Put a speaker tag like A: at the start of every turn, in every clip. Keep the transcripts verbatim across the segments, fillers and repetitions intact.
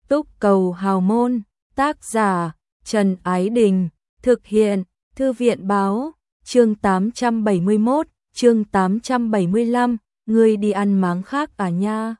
A: Túc Cầu Hào Môn, tác giả Trần Ái Đình, thực hiện Thư viện Báo, chương tám trăm bảy mươi mốt, chương tám trăm bảy mươi lăm, người đi ăn máng khác à nha.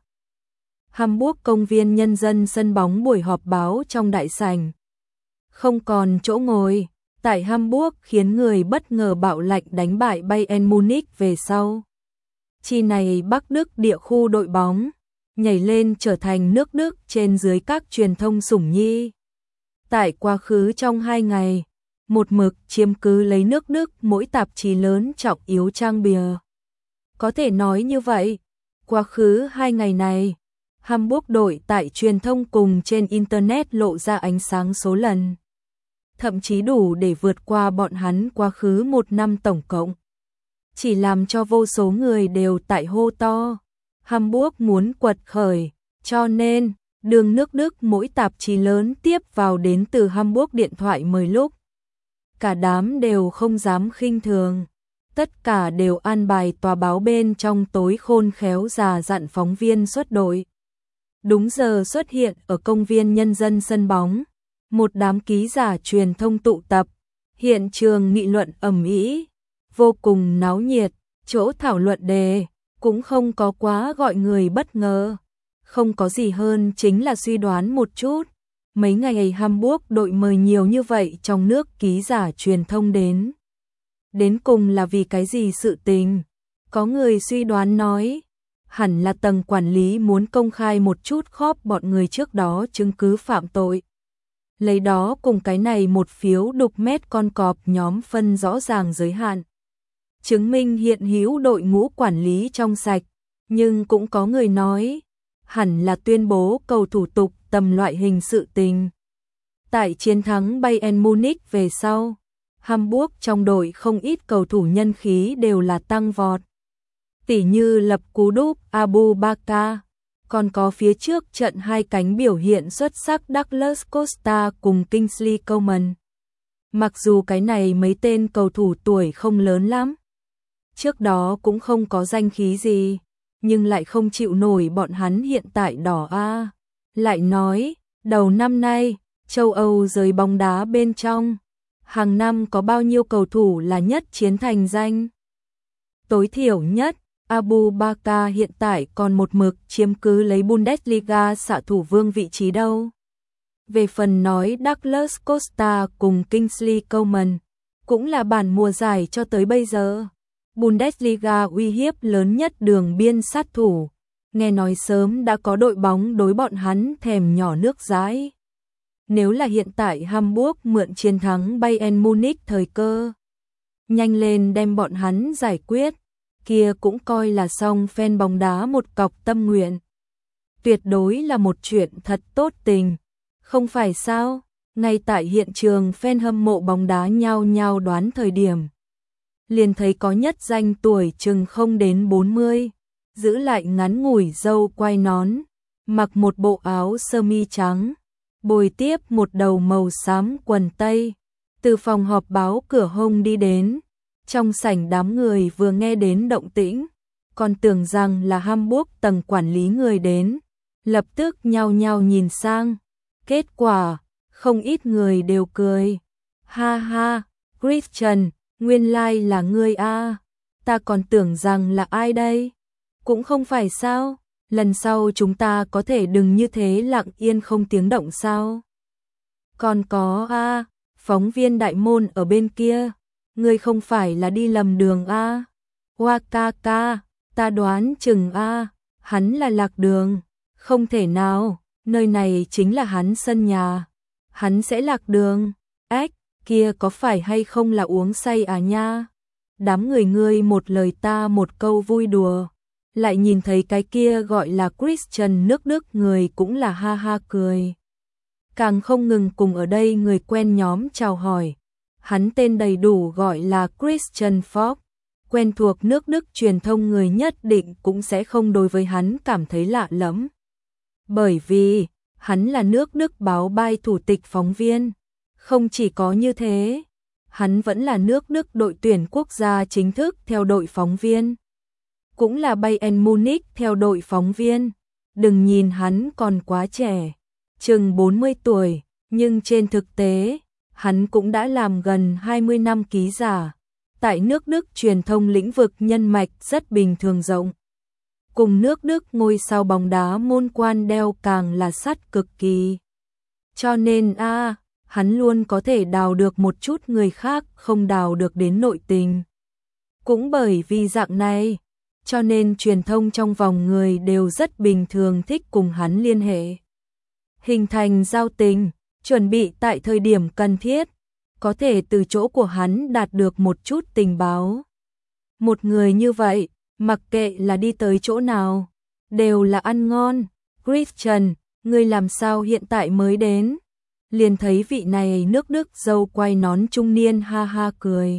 A: Hamburg công viên nhân dân sân bóng buổi họp báo trong đại sảnh. Không còn chỗ ngồi, tại Hamburg khiến người bất ngờ bạo lệnh đánh bại Bayern Munich về sau. Chi này Bắc Đức địa khu đội bóng, nhảy lên trở thành nước Đức trên dưới các truyền thông sủng nhi. Tại quá khứ trong hai ngày, một mực chiếm cứ lấy nước Đức mỗi tạp chí lớn trọng yếu trang bìa. Có thể nói như vậy, quá khứ hai ngày này, Hamburg đội tại truyền thông cùng trên Internet lộ ra ánh sáng số lần. Thậm chí đủ để vượt qua bọn hắn quá khứ một năm tổng cộng. Chỉ làm cho vô số người đều tại hô to. Hamburg muốn quật khởi, cho nên, đường nước Đức mỗi tạp chí lớn tiếp vào đến từ Hamburg điện thoại mời lúc. Cả đám đều không dám khinh thường. Tất cả đều an bài tòa báo bên trong tối khôn khéo già dặn phóng viên xuất đội. Đúng giờ xuất hiện ở công viên nhân dân sân bóng. Một đám ký giả truyền thông tụ tập. Hiện trường nghị luận ầm ĩ, vô cùng náo nhiệt, chỗ thảo luận đề cũng không có quá gọi người bất ngờ. Không có gì hơn chính là suy đoán một chút. Mấy ngày Hamburg đội mời nhiều như vậy trong nước ký giả truyền thông đến. Đến cùng là vì cái gì sự tình? Có người suy đoán nói, hẳn là tầng quản lý muốn công khai một chút khóp bọn người trước đó chứng cứ phạm tội. Lấy đó cùng cái này một phiếu đục mét con cọp nhóm phân rõ ràng giới hạn. Chứng minh hiện hữu đội ngũ quản lý trong sạch, nhưng cũng có người nói, hẳn là tuyên bố cầu thủ tục tầm loại hình sự tình. Tại chiến thắng Bayern Munich về sau, Hamburg trong đội không ít cầu thủ nhân khí đều là tăng vọt. Tỉ như lập cú đúp Abu Bakar, còn có phía trước trận hai cánh biểu hiện xuất sắc Douglas Costa cùng Kingsley Coman. Mặc dù cái này mấy tên cầu thủ tuổi không lớn lắm, trước đó cũng không có danh khí gì, nhưng lại không chịu nổi bọn hắn hiện tại đỏ a. Lại nói, đầu năm nay, châu Âu giới bóng đá bên trong, hàng năm có bao nhiêu cầu thủ là nhất chiến thành danh. Tối thiểu nhất, Abu Bakar hiện tại còn một mực chiếm cứ lấy Bundesliga xạ thủ vương vị trí đâu. Về phần nói Douglas Costa cùng Kingsley Coman, cũng là bản mùa giải cho tới bây giờ. Bundesliga uy hiếp lớn nhất đường biên sát thủ, nghe nói sớm đã có đội bóng đối bọn hắn thèm nhỏ nước dãi. Nếu là hiện tại Hamburg mượn chiến thắng Bayern Munich thời cơ, nhanh lên đem bọn hắn giải quyết, kia cũng coi là xong fan bóng đá một cọc tâm nguyện. Tuyệt đối là một chuyện thật tốt tình, không phải sao? Ngay tại hiện trường fan hâm mộ bóng đá nhao nhao đoán thời điểm, liền thấy có nhất danh tuổi chừng không đến bốn mươi, giữ lại ngắn ngủi râu quai nón, mặc một bộ áo sơ mi trắng, bồi tiếp một đầu màu xám quần tây, từ phòng họp báo cửa hông đi đến. Trong sảnh đám người vừa nghe đến động tĩnh, còn tưởng rằng là Hamburg tầng quản lý người đến, lập tức nhao nhao nhìn sang. Kết quả, không ít người đều cười. Ha ha, Christian, nguyên lai like là ngươi a, ta còn tưởng rằng là ai đây? Cũng không phải sao, lần sau chúng ta có thể đừng như thế lặng yên không tiếng động sao? Còn có a, phóng viên đại môn ở bên kia, ngươi không phải là đi lầm đường a? Wakaka, ta đoán chừng a, hắn là lạc đường, không thể nào, nơi này chính là hắn sân nhà, hắn sẽ lạc đường. Ếch, kia có phải hay không là uống say à nha? Đám người ngươi một lời ta một câu vui đùa, lại nhìn thấy cái kia gọi là Christian nước Đức người cũng là ha ha cười. Càng không ngừng cùng ở đây người quen nhóm chào hỏi. Hắn tên đầy đủ gọi là Christian Fox, quen thuộc nước Đức truyền thông người nhất định cũng sẽ không đối với hắn cảm thấy lạ lẫm. Bởi vì, hắn là nước Đức báo Bay thủ tịch phóng viên. Không chỉ có như thế, hắn vẫn là nước Đức đội tuyển quốc gia chính thức theo đội phóng viên. Cũng là Bayern Munich theo đội phóng viên. Đừng nhìn hắn còn quá trẻ, chừng bốn mươi tuổi, nhưng trên thực tế, hắn cũng đã làm gần hai mươi năm ký giả. Tại nước Đức truyền thông lĩnh vực nhân mạch rất bình thường rộng. Cùng nước Đức ngôi sao bóng đá môn quan đeo càng là sắt cực kỳ. Cho nên a à, hắn luôn có thể đào được một chút người khác không đào được đến nội tình. Cũng bởi vì dạng này, cho nên truyền thông trong vòng người đều rất bình thường thích cùng hắn liên hệ. Hình thành giao tình, chuẩn bị tại thời điểm cần thiết, có thể từ chỗ của hắn đạt được một chút tình báo. Một người như vậy, mặc kệ là đi tới chỗ nào, đều là ăn ngon. Christian, ngươi làm sao hiện tại mới đến? Liền thấy vị này nước Đức dâu quay nón trung niên ha ha cười.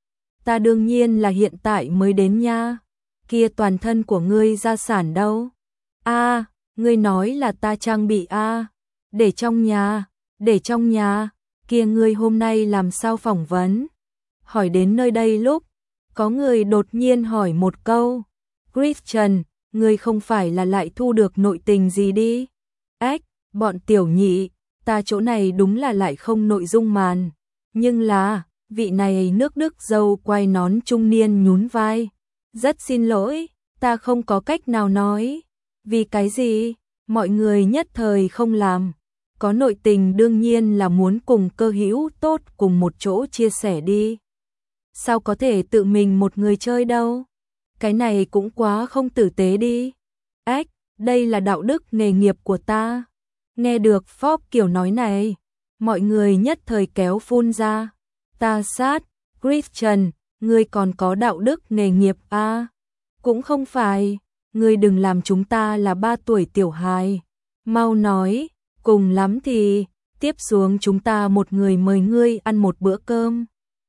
A: Ta đương nhiên là hiện tại mới đến nha. Kia toàn thân của ngươi gia sản đâu? A, ngươi nói là ta trang bị a, để trong nhà, để trong nhà. Kia ngươi hôm nay làm sao phỏng vấn? Hỏi đến nơi đây lúc, có người đột nhiên hỏi một câu. Christian, ngươi không phải là lại thu được nội tình gì đi? Ếch, bọn tiểu nhị, ta chỗ này đúng là lại không nội dung màn. Nhưng là, vị này nước Đức dâu quay nón trung niên nhún vai. Rất xin lỗi, ta không có cách nào nói. Vì cái gì? Mọi người nhất thời không làm. Có nội tình đương nhiên là muốn cùng cơ hữu tốt cùng một chỗ chia sẻ đi. Sao có thể tự mình một người chơi đâu? Cái này cũng quá không tử tế đi. Ếch, đây là đạo đức nghề nghiệp của ta. Nghe được Fox kiểu nói này, mọi người nhất thời kéo phun ra. Ta sát, Christian, ngươi còn có đạo đức nghề nghiệp à? Cũng không phải, ngươi đừng làm chúng ta là ba tuổi tiểu hài. Mau nói, cùng lắm thì, tiếp xuống chúng ta một người mời ngươi ăn một bữa cơm.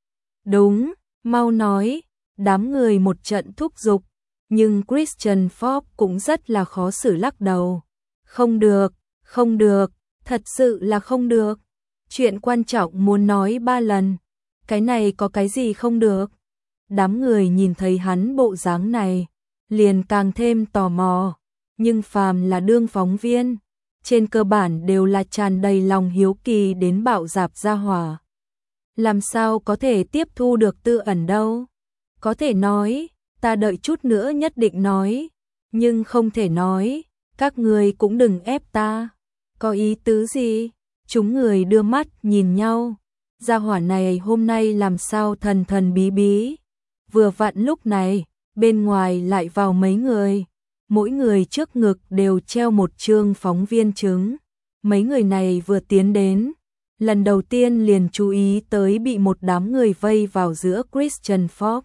A: Đúng, mau nói, đám người một trận thúc giục, nhưng Christian Fox cũng rất là khó xử lắc đầu. Không được, không được, thật sự là không được. Chuyện quan trọng muốn nói ba lần, cái này có cái gì không được? Đám người nhìn thấy hắn bộ dáng này, liền càng thêm tò mò, nhưng phàm là đương phóng viên, trên cơ bản đều là tràn đầy lòng hiếu kỳ đến bạo dạp ra hỏa. Làm sao có thể tiếp thu được tư ẩn đâu? Có thể nói, ta đợi chút nữa nhất định nói, nhưng không thể nói, các người cũng đừng ép ta. Có ý tứ gì? Chúng người đưa mắt nhìn nhau, gia hỏa này hôm nay làm sao thần thần bí bí. Vừa vặn lúc này, bên ngoài lại vào mấy người, mỗi người trước ngực đều treo một chương phóng viên chứng. Mấy người này vừa tiến đến, lần đầu tiên liền chú ý tới bị một đám người vây vào giữa Christian Fox.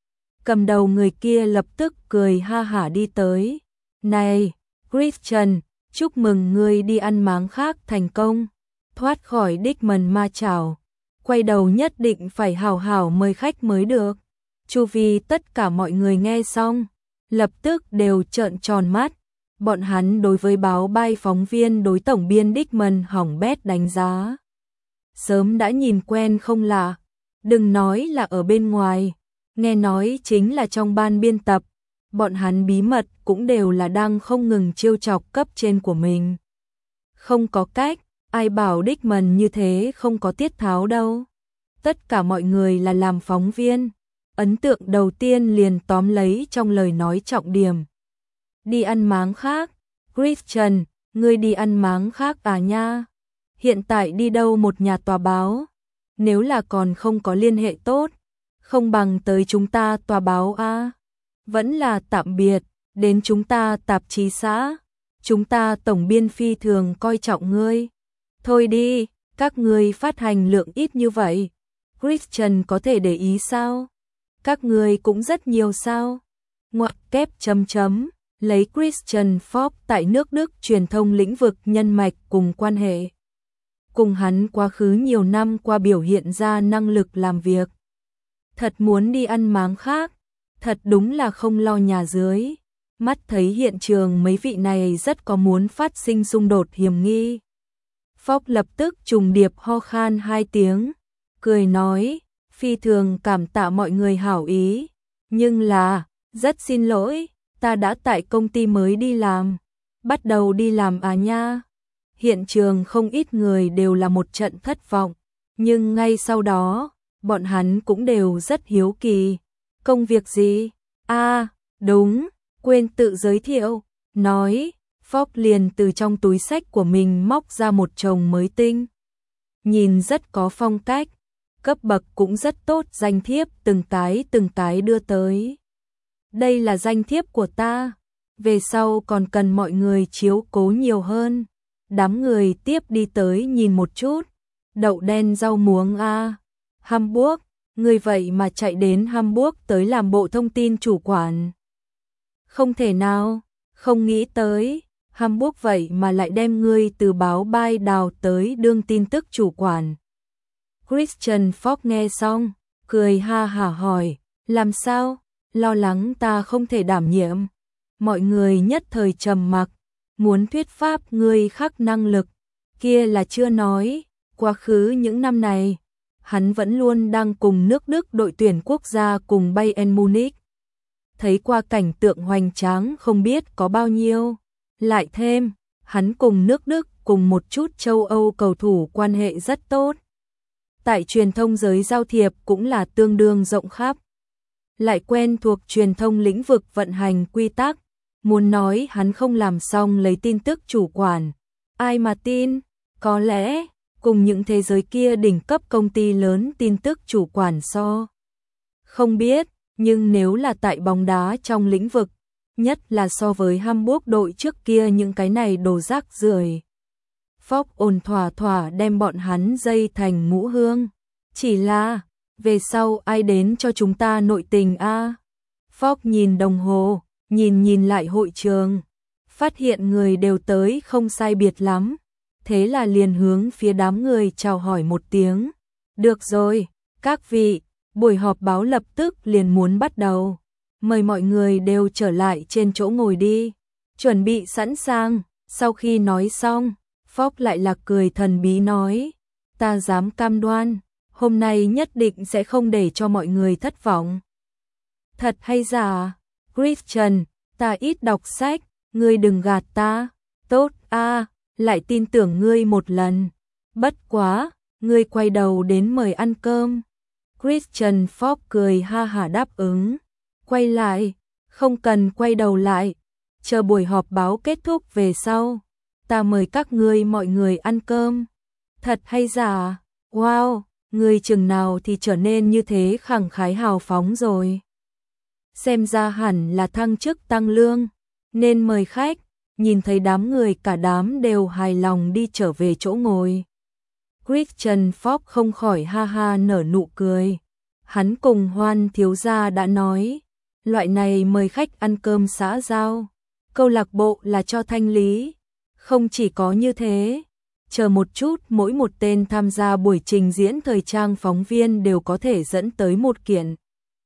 A: Cầm đầu người kia lập tức cười ha hả đi tới. Này, Christian, chúc mừng ngươi đi ăn máng khác thành công, thoát khỏi đích mần ma chảo. Quay đầu nhất định phải hào hào mời khách mới được. Chu vi tất cả mọi người nghe xong, lập tức đều trợn tròn mắt. Bọn hắn đối với báo bay phóng viên đối tổng biên Dickman hỏng bét đánh giá. Sớm đã nhìn quen không lạ, đừng nói là ở bên ngoài, nghe nói chính là trong ban biên tập. Bọn hắn bí mật cũng đều là đang không ngừng trêu chọc cấp trên của mình. Không có cách, ai bảo Dickman như thế không có tiết tháo đâu. Tất cả mọi người là làm phóng viên. Ấn tượng đầu tiên liền tóm lấy trong lời nói trọng điểm. Đi ăn máng khác, Christian, ngươi đi ăn máng khác à nha? Hiện tại đi đâu một nhà tòa báo? Nếu là còn không có liên hệ tốt, không bằng tới chúng ta tòa báo a. À? Vẫn là tạm biệt, đến chúng ta tạp chí xã. Chúng ta tổng biên phi thường coi trọng ngươi. Thôi đi, các ngươi phát hành lượng ít như vậy. Christian có thể để ý sao? Các người cũng rất nhiều sao? Ngoặc kép chấm chấm, lấy Christian Fox tại nước Đức truyền thông lĩnh vực nhân mạch cùng quan hệ. Cùng hắn quá khứ nhiều năm qua biểu hiện ra năng lực làm việc. Thật muốn đi ăn máng khác, thật đúng là không lo nhà dưới. Mắt thấy hiện trường mấy vị này rất có muốn phát sinh xung đột hiểm nghi. Fox lập tức trùng điệp ho khan hai tiếng, cười nói, phi thường cảm tạ mọi người hảo ý, nhưng là, rất xin lỗi, ta đã tại công ty mới đi làm, bắt đầu đi làm à nha. Hiện trường không ít người đều là một trận thất vọng, nhưng ngay sau đó, bọn hắn cũng đều rất hiếu kỳ. Công việc gì? À, đúng, quên tự giới thiệu, nói, Fogg liền từ trong túi xách của mình móc ra một chồng mới tinh. Nhìn rất có phong cách, cấp bậc cũng rất tốt, danh thiếp từng cái từng cái đưa tới. Đây là danh thiếp của ta, về sau còn cần mọi người chiếu cố nhiều hơn. Đám người tiếp đi tới nhìn một chút, đậu đen rau muống a, Hamburg, người vậy mà chạy đến Hamburg tới làm bộ thông tin chủ quản. Không thể nào, không nghĩ tới, Hamburg vậy mà lại đem ngươi từ báo Bai Đào tới đương tin tức chủ quản. Christian Fogg nghe xong, cười ha hả hỏi, làm sao, lo lắng ta không thể đảm nhiệm. Mọi người nhất thời trầm mặc, muốn thuyết pháp ngươi khác năng lực, kia là chưa nói, quá khứ những năm này, hắn vẫn luôn đang cùng nước Đức đội tuyển quốc gia cùng Bayern Munich. Thấy qua cảnh tượng hoành tráng không biết có bao nhiêu, lại thêm, hắn cùng nước Đức cùng một chút châu Âu cầu thủ quan hệ rất tốt. Tại truyền thông giới giao thiệp cũng là tương đương rộng khắp. Lại quen thuộc truyền thông lĩnh vực vận hành quy tắc, muốn nói hắn không làm xong lấy tin tức chủ quản. Ai mà tin, có lẽ, cùng những thế giới kia đỉnh cấp công ty lớn tin tức chủ quản so. Không biết, nhưng nếu là tại bóng đá trong lĩnh vực, nhất là so với Hamburg đội trước kia những cái này đồ rác rưởi. Fogg ổn thỏa thỏa đem bọn hắn dây thành ngũ hương. Chỉ là, về sau ai đến cho chúng ta nội tình a? À? Fogg nhìn đồng hồ, nhìn nhìn lại hội trường, phát hiện người đều tới không sai biệt lắm. Thế là liền hướng phía đám người chào hỏi một tiếng. Được rồi, các vị, buổi họp báo lập tức liền muốn bắt đầu. Mời mọi người đều trở lại trên chỗ ngồi đi. Chuẩn bị sẵn sàng. Sau khi nói xong, Fogg lại là cười thần bí nói, ta dám cam đoan, hôm nay nhất định sẽ không để cho mọi người thất vọng. Thật hay giả? Christian, ta ít đọc sách, ngươi đừng gạt ta. Tốt a, à, lại tin tưởng ngươi một lần. Bất quá, ngươi quay đầu đến mời ăn cơm. Christian Fogg cười ha hả đáp ứng. Quay lại, không cần quay đầu lại. Chờ buổi họp báo kết thúc về sau, ta mời các ngươi mọi người ăn cơm. Thật hay giả? Wow, ngươi chừng nào thì trở nên như thế khẳng khái hào phóng rồi. Xem ra hẳn là thăng chức tăng lương, nên mời khách. Nhìn thấy đám người cả đám đều hài lòng đi trở về chỗ ngồi. Christian Fogg không khỏi ha ha nở nụ cười. Hắn cùng Hoan thiếu gia đã nói, loại này mời khách ăn cơm xã giao, câu lạc bộ là cho thanh lý. Không chỉ có như thế, chờ một chút mỗi một tên tham gia buổi trình diễn thời trang phóng viên đều có thể dẫn tới một kiện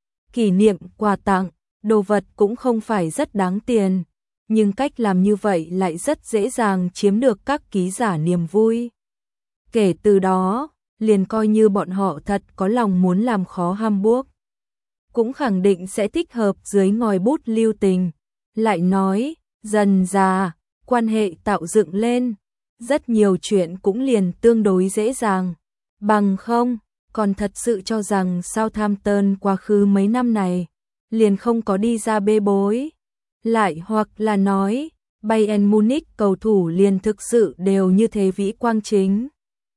A: kỷ niệm quà tặng, đồ vật cũng không phải rất đáng tiền, nhưng cách làm như vậy lại rất dễ dàng chiếm được các ký giả niềm vui. Kể từ đó, liền coi như bọn họ thật có lòng muốn làm khó Hamburg, cũng khẳng định sẽ thích hợp dưới ngòi bút lưu tình. Lại nói, dần dà, quan hệ tạo dựng lên, rất nhiều chuyện cũng liền tương đối dễ dàng. Bằng không, còn thật sự cho rằng Southampton quá khứ mấy năm này, liền không có đi ra bê bối. Lại hoặc là nói, Bayern Munich cầu thủ liền thực sự đều như thế vĩ quang chính.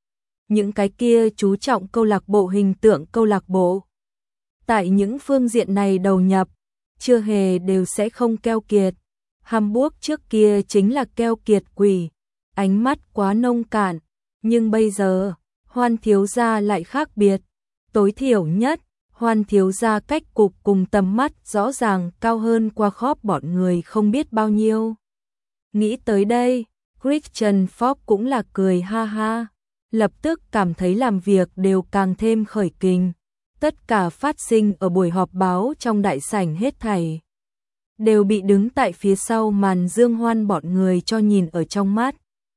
A: Những cái kia chú trọng câu lạc bộ hình tượng câu lạc bộ. Tại những phương diện này đầu nhập, chưa hề đều sẽ không keo kiệt. Hamburg trước kia chính là keo kiệt quỷ, ánh mắt quá nông cạn, nhưng bây giờ, Hoan thiếu gia lại khác biệt. Tối thiểu nhất, Hoan thiếu gia cách cục cùng tầm mắt rõ ràng cao hơn qua khóp bọn người không biết bao nhiêu. Nghĩ tới đây, Christian Fogg cũng là cười ha ha, lập tức cảm thấy làm việc đều càng thêm khởi kình. Tất cả phát sinh ở buổi họp báo trong đại sảnh hết thảy đều bị đứng tại phía sau màn dương Hoan bọn người cho nhìn ở trong mắt.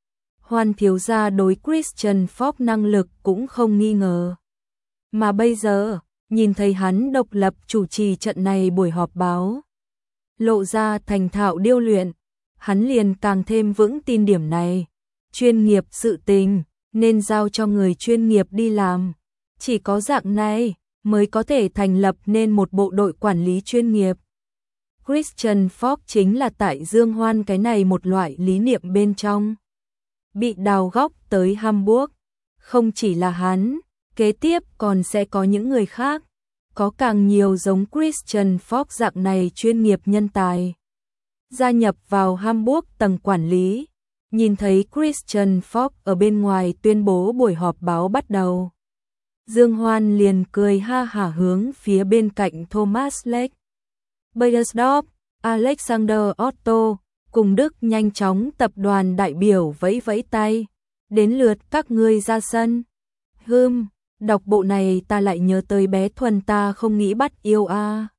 A: Hoan thiếu gia đối Christian Fogg năng lực cũng không nghi ngờ. Mà bây giờ, nhìn thấy hắn độc lập chủ trì trận này buổi họp báo, lộ ra thành thạo điêu luyện, hắn liền càng thêm vững tin điểm này. chuyên nghiệp sự tình, nên giao cho người chuyên nghiệp đi làm. Chỉ có dạng này mới có thể thành lập nên một bộ đội quản lý chuyên nghiệp. Christian Falk chính là tại Dương Hoan cái này một loại lý niệm bên trong. Bị đào góc tới Hamburg. Không chỉ là hắn, kế tiếp còn sẽ có những người khác. Có càng nhiều giống Christian Falk dạng này chuyên nghiệp nhân tài. Gia nhập vào Hamburg tầng quản lý. Nhìn thấy Christian Falk ở bên ngoài tuyên bố buổi họp báo bắt đầu. Dương Hoan liền cười ha hả hướng phía bên cạnh Thomas Leck, Beiersdorf, Alexander Otto, cùng Đức nhanh chóng tập đoàn đại biểu vẫy vẫy tay. Đến lượt các ngươi ra sân. Hừm, đọc bộ này ta lại nhớ tới bé Thuần ta không nghĩ bắt yêu a. À.